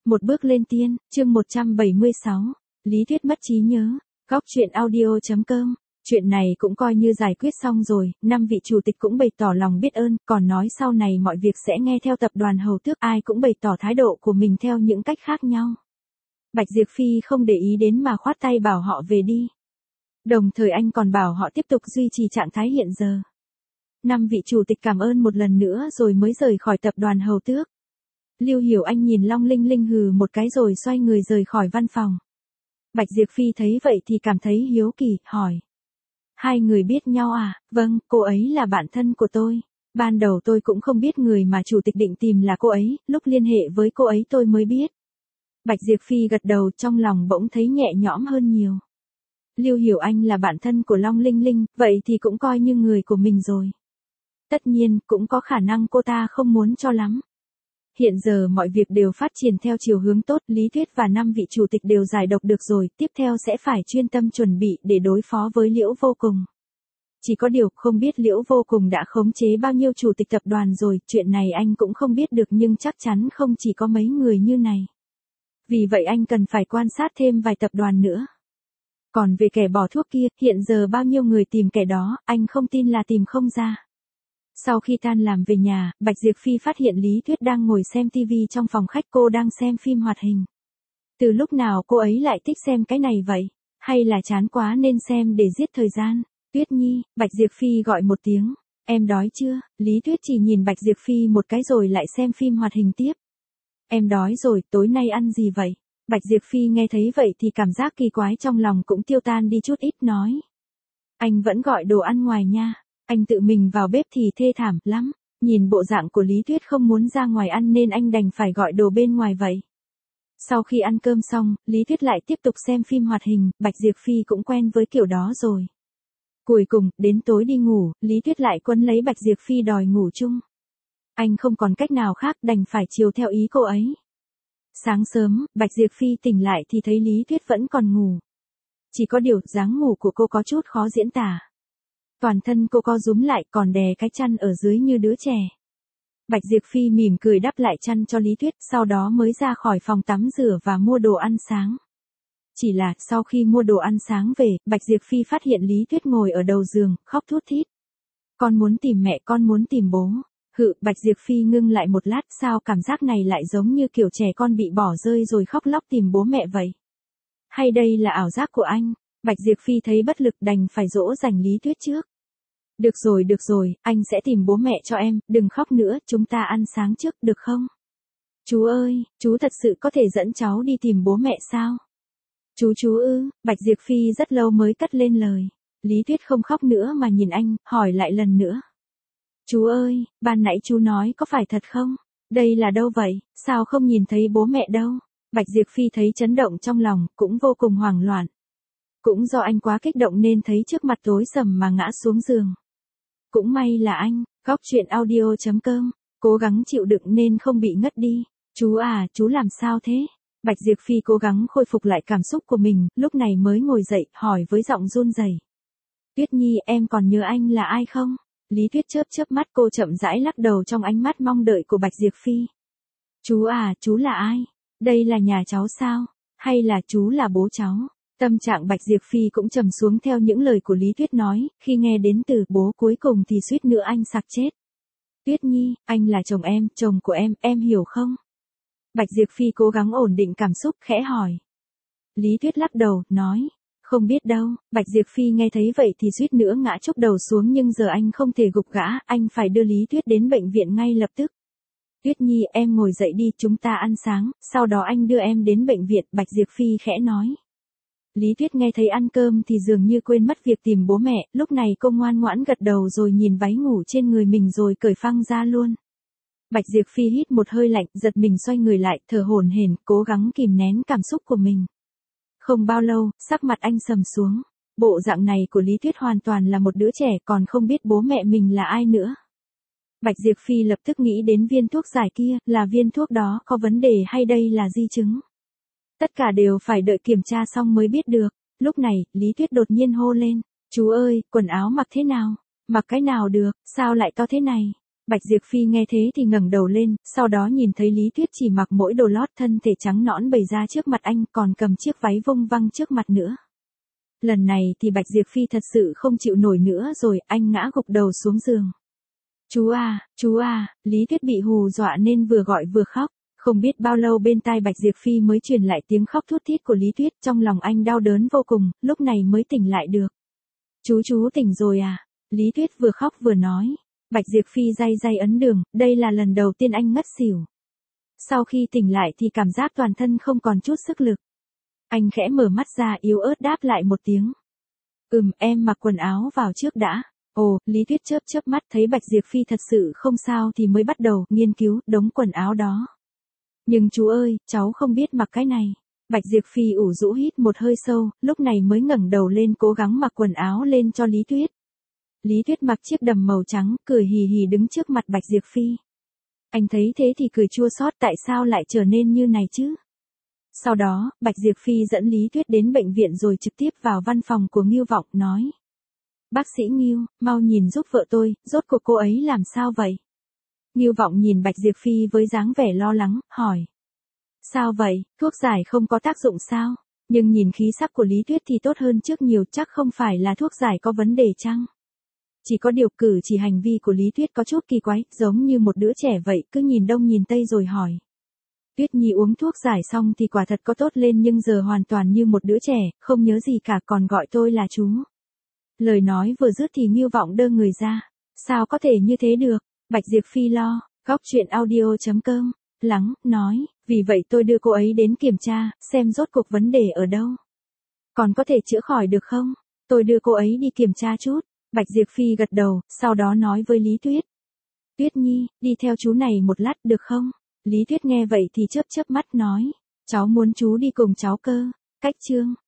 Một bước lên tiên, chương 176. Lý Tuyết mất trí nhớ. Góc truyện audio.com. Chuyện này cũng coi như giải quyết xong rồi, 5 vị chủ tịch cũng bày tỏ lòng biết ơn, còn nói sau này mọi việc sẽ nghe theo tập đoàn Hầu Tước, ai cũng bày tỏ thái độ của mình theo những cách khác nhau. Bạch Diệp Phi không để ý đến mà khoát tay bảo họ về đi. Đồng thời anh còn bảo họ tiếp tục duy trì trạng thái hiện giờ. 5 vị chủ tịch cảm ơn một lần nữa rồi mới rời khỏi tập đoàn Hầu Tước. Lưu Hiểu Anh nhìn Long Linh Linh hừ một cái rồi xoay người rời khỏi văn phòng. Bạch Diệp Phi thấy vậy thì cảm thấy hiếu kỳ, hỏi. Hai người biết nhau à? Vâng, cô ấy là bạn thân của tôi. Ban đầu tôi cũng không biết người mà chủ tịch định tìm là cô ấy, lúc liên hệ với cô ấy tôi mới biết. Bạch Diệp Phi gật đầu, trong lòng bỗng thấy nhẹ nhõm hơn nhiều. Lưu Hiểu Anh là bạn thân của Long Linh Linh, vậy thì cũng coi như người của mình rồi. Tất nhiên, cũng có khả năng cô ta không muốn cho lắm. Hiện giờ mọi việc đều phát triển theo chiều hướng tốt, Lý Tuyết và 5 vị chủ tịch đều giải độc được rồi, tiếp theo sẽ phải chuyên tâm chuẩn bị để đối phó với Liễu Vô Cùng. Chỉ có điều, không biết Liễu Vô Cùng đã khống chế bao nhiêu chủ tịch tập đoàn rồi, chuyện này anh cũng không biết được nhưng chắc chắn không chỉ có mấy người như này. Vì vậy anh cần phải quan sát thêm vài tập đoàn nữa. Còn về kẻ bỏ thuốc kia, hiện giờ bao nhiêu người tìm kẻ đó, anh không tin là tìm không ra. Sau khi tan làm về nhà, Bạch Diệp Phi phát hiện Lý Tuyết đang ngồi xem TV trong phòng khách, cô đang xem phim hoạt hình. Từ lúc nào cô ấy lại thích xem cái này vậy? Hay là chán quá nên xem để giết thời gian? Tuyết Nhi, Bạch Diệp Phi gọi một tiếng. Em đói chưa? Lý Tuyết chỉ nhìn Bạch Diệp Phi một cái rồi lại xem phim hoạt hình tiếp. Em đói rồi, tối nay ăn gì vậy? Bạch Diệp Phi nghe thấy vậy thì cảm giác kỳ quái trong lòng cũng tiêu tan đi chút ít, nói. Anh vẫn gọi đồ ăn ngoài nha. Anh tự mình vào bếp thì thê thảm lắm. Nhìn bộ dạng của Lý Tuyết không muốn ra ngoài ăn nên anh đành phải gọi đồ bên ngoài vậy. Sau khi ăn cơm xong, Lý Tuyết lại tiếp tục xem phim hoạt hình, Bạch Diệp Phi cũng quen với kiểu đó rồi. Cuối cùng, đến tối đi ngủ, Lý Tuyết lại quấn lấy Bạch Diệp Phi đòi ngủ chung. Anh không còn cách nào khác, đành phải chiều theo ý cô ấy. Sáng sớm, Bạch Diệp Phi tỉnh lại thì thấy Lý Tuyết vẫn còn ngủ. Chỉ có điều, dáng ngủ của cô có chút khó diễn tả. Toàn thân cô co rúm lại còn đè cái chăn ở dưới như đứa trẻ. Bạch Diệp Phi mỉm cười đắp lại chăn cho Lý Tuyết, sau đó mới ra khỏi phòng tắm rửa và mua đồ ăn sáng. Chỉ là, sau khi mua đồ ăn sáng về, Bạch Diệp Phi phát hiện Lý Tuyết ngồi ở đầu giường, khóc thút thít. Con muốn tìm mẹ, con muốn tìm bố. Bạch Diệp Phi ngưng lại một lát, sao cảm giác này lại giống như kiểu trẻ con bị bỏ rơi rồi khóc lóc tìm bố mẹ vậy? Hay đây là ảo giác của anh? Bạch Diệp Phi thấy bất lực đành phải dỗ dành Lý Tuyết trước. Được rồi, anh sẽ tìm bố mẹ cho em, đừng khóc nữa, chúng ta ăn sáng trước, được không? Chú ơi, chú thật sự có thể dẫn cháu đi tìm bố mẹ sao? Chú ư? Bạch Diệp Phi rất lâu mới cất lên lời. Lý Tuyết không khóc nữa mà nhìn anh, hỏi lại lần nữa. Chú ơi, ban nãy chú nói có phải thật không? Đây là đâu vậy, sao không nhìn thấy bố mẹ đâu? Bạch Diệp Phi thấy chấn động trong lòng, cũng vô cùng hoảng loạn. Cũng do anh quá kích động nên thấy trước mặt tối sầm mà ngã xuống giường. Cũng may là anh, góc truyện audio.com, cố gắng chịu đựng nên không bị ngất đi. Chú à, chú làm sao thế? Bạch Diệp Phi cố gắng khôi phục lại cảm xúc của mình, lúc này mới ngồi dậy, hỏi với giọng run rẩy. Tuyết Nhi, em còn nhớ anh là ai không? Lý Tuyết chớp mắt, cô chậm rãi lắc đầu trong ánh mắt mong đợi của Bạch Diệp Phi. Chú à, chú là ai? Đây là nhà cháu sao? Hay là chú là bố cháu? Tâm trạng Bạch Diệp Phi cũng trầm xuống theo những lời của Lý Tuyết nói, khi nghe đến từ bố cuối cùng thì suýt nữa anh sặc chết. Tuyết Nhi, anh là chồng em, chồng của em hiểu không? Bạch Diệp Phi cố gắng ổn định cảm xúc, khẽ hỏi. Lý Tuyết lắc đầu, nói, không biết đâu. Bạch Diệp Phi nghe thấy vậy thì suýt nữa ngã chốc đầu xuống nhưng giờ anh không thể gục gã, anh phải đưa Lý Tuyết đến bệnh viện ngay lập tức. Tuyết Nhi, em ngồi dậy đi, chúng ta ăn sáng, sau đó anh đưa em đến bệnh viện, Bạch Diệp Phi khẽ nói. Lý Tuyết nghe thấy ăn cơm thì dường như quên mất việc tìm bố mẹ, lúc này cô ngoan ngoãn gật đầu rồi nhìn váy ngủ trên người mình rồi cởi phăng ra luôn. Bạch Diệp Phi hít một hơi lạnh, giật mình xoay người lại, thở hổn hển, cố gắng kìm nén cảm xúc của mình. Không bao lâu, sắc mặt anh sầm xuống. Bộ dạng này của Lý Tuyết hoàn toàn là một đứa trẻ còn không biết bố mẹ mình là ai nữa. Bạch Diệp Phi lập tức nghĩ đến viên thuốc giải kia, là viên thuốc đó có vấn đề hay đây là di chứng? Tất cả đều phải đợi kiểm tra xong mới biết được. Lúc này, Lý Tuyết đột nhiên hô lên. Chú ơi, quần áo mặc thế nào? Mặc cái nào được, sao lại to thế này? Bạch Diệp Phi nghe thế thì ngẩng đầu lên, sau đó nhìn thấy Lý Tuyết chỉ mặc mỗi đồ lót thân thể trắng nõn bày ra trước mặt anh, còn cầm chiếc váy vung văng trước mặt nữa. Lần này thì Bạch Diệp Phi thật sự không chịu nổi nữa rồi, anh ngã gục đầu xuống giường. Chú à, Lý Tuyết bị hù dọa nên vừa gọi vừa khóc. Không biết bao lâu bên tai Bạch Diệp Phi mới truyền lại tiếng khóc thút thít của Lý Tuyết, trong lòng anh đau đớn vô cùng, lúc này mới tỉnh lại được. Chú tỉnh rồi à? Lý Tuyết vừa khóc vừa nói. Bạch Diệp Phi day ấn đường, đây là lần đầu tiên anh ngất xỉu. Sau khi tỉnh lại thì cảm giác toàn thân không còn chút sức lực. Anh khẽ mở mắt ra yếu ớt đáp lại một tiếng. Em mặc quần áo vào trước đã. Ồ, Lý Tuyết chớp mắt thấy Bạch Diệp Phi thật sự không sao thì mới bắt đầu nghiên cứu đống quần áo đó. Nhưng chú ơi, cháu không biết mặc cái này. Bạch Diệp Phi ủ rũ hít một hơi sâu, lúc này mới ngẩng đầu lên cố gắng mặc quần áo lên cho Lý Tuyết. Lý Tuyết mặc chiếc đầm màu trắng, cười hì hì đứng trước mặt Bạch Diệp Phi. Anh thấy thế thì cười chua xót, tại sao lại trở nên như này chứ? Sau đó, Bạch Diệp Phi dẫn Lý Tuyết đến bệnh viện rồi trực tiếp vào văn phòng của Ngưu Vọng, nói. Bác sĩ Ngưu, mau nhìn giúp vợ tôi, rốt cuộc cô ấy làm sao vậy? Ngưu Vọng nhìn Bạch Diệp Phi với dáng vẻ lo lắng, hỏi. Sao vậy, thuốc giải không có tác dụng sao? Nhưng nhìn khí sắc của Lý Tuyết thì tốt hơn trước nhiều, chắc không phải là thuốc giải có vấn đề chăng? Chỉ có điều cử chỉ hành vi của Lý Tuyết có chút kỳ quái, giống như một đứa trẻ vậy, cứ nhìn đông nhìn tây rồi hỏi. Tuyết Nhi uống thuốc giải xong thì quả thật có tốt lên nhưng giờ hoàn toàn như một đứa trẻ, không nhớ gì cả còn gọi tôi là chú. Lời nói vừa dứt thì Ngưu Vọng đơ người ra. Sao có thể như thế được? Bạch Diệp Phi lo, góc truyện audio.com, lắng, nói, vì vậy tôi đưa cô ấy đến kiểm tra, xem rốt cuộc vấn đề ở đâu. Còn có thể chữa khỏi được không? Tôi đưa cô ấy đi kiểm tra chút. Bạch Diệp Phi gật đầu, sau đó nói với Lý Tuyết. Tuyết Nhi, đi theo chú này một lát được không? Lý Tuyết nghe vậy thì chớp mắt nói. Cháu muốn chú đi cùng cháu cơ. Cách chương.